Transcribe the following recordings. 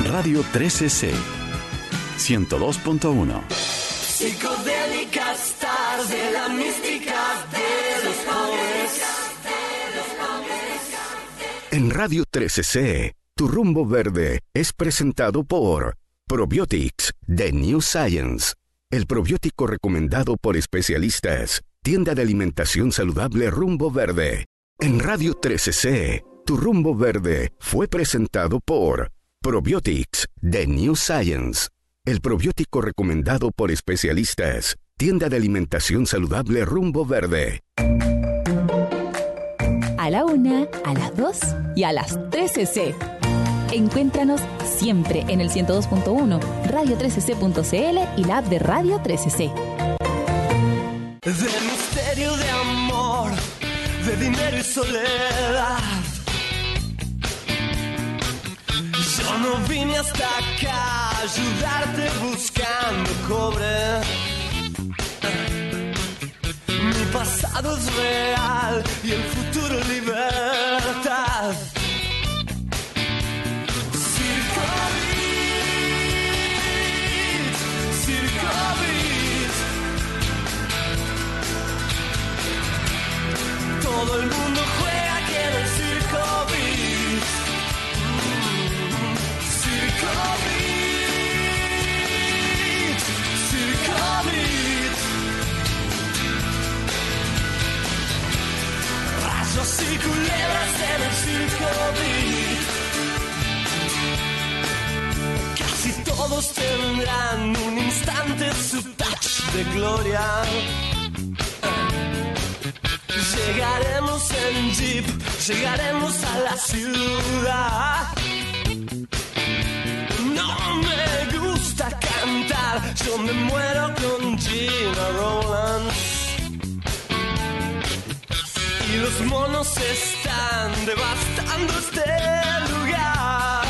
Radio 13C 102.1. Psicodélica Stars de la mística de los pobres. En Radio 13C, Tu Rumbo Verde es presentado por Probiotics de New Science, el probiótico recomendado por especialistas. Tienda de alimentación saludable Rumbo Verde. En Radio 13C, Tu Rumbo Verde fue presentado por Probiotics de New Science, el probiótico recomendado por especialistas. Tienda de alimentación saludable Rumbo Verde. A la 1, a las 2 y a las 13C. Encuéntranos siempre en el 102.1, radio13c.cl y la app de Radio 13C. De misterio de amor, de dinero y soledad. Yo no vine hasta acá a ayudarte buscando cobre. Mi pasado es real y el futuro libertad. Todo el mundo juega aquí en el Circo Beat. Circo Beat. Circo Beat. Rayos y culebras en el Circo Beat. Casi todos tendrán un instante su touch de gloria. Llegaremos en jeep, llegaremos a la ciudad. No me gusta cantar, yo me muero con Gina Rowlands. Y los monos están devastando este lugar.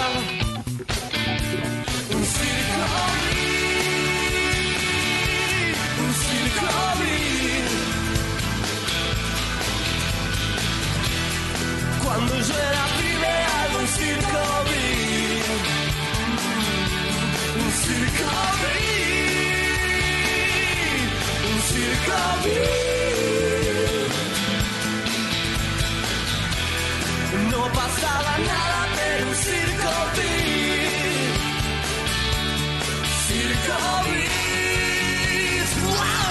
Un circo beat, un circo beat. Cuando yo era pibe hago un circo beat. Un circo beat. Un circo beat. No pasaba nada pero un circo beat. Circo beat. ¡Wow!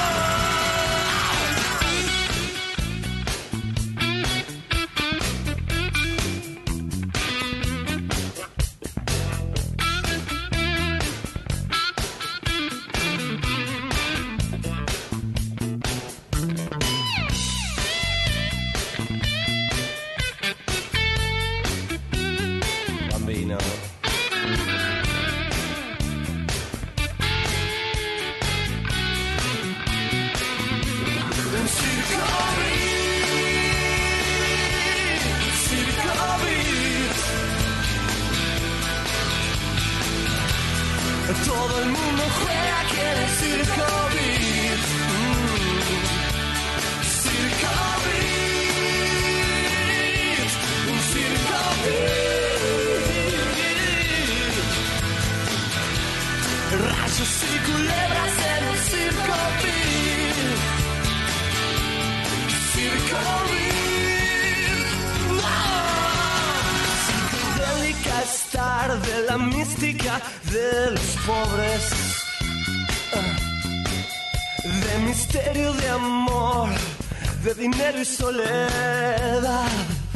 Todo el mundo juega aquí en el Circo Beat. Circo Beat. Un Circo Beat. Rayos y culebras en el Circo Beat. Circo Beat. Psicodélica Star de la mística de los pobres, de misterio de amor, de dinero y soledad.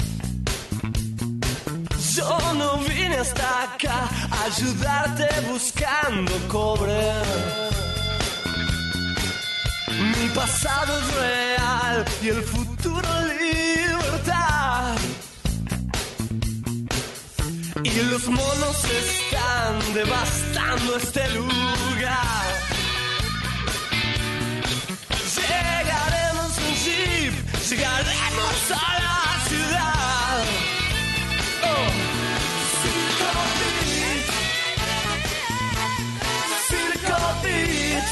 Yo no vine hasta acá a ayudarte buscando cobre. Mi pasado es real y el futuro libertad. Y los monos están devastando este lugar. Llegaremos en jeep, llegaremos a la ciudad. Oh, Circo Beat, Circo Beat,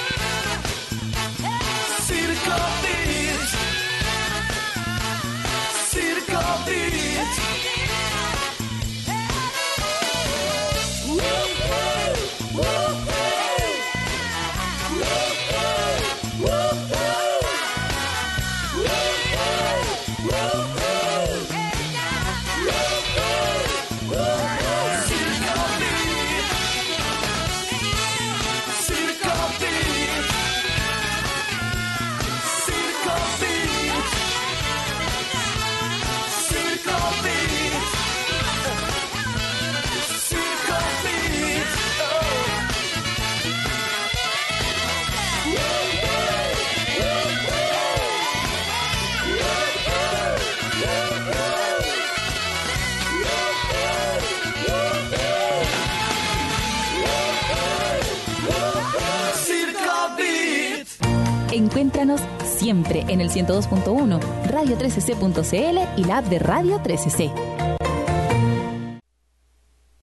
Circo Beat, Circo Beat. Woo! Encuéntranos siempre en el 102.1, radio13c.cl y la app de Radio 13C.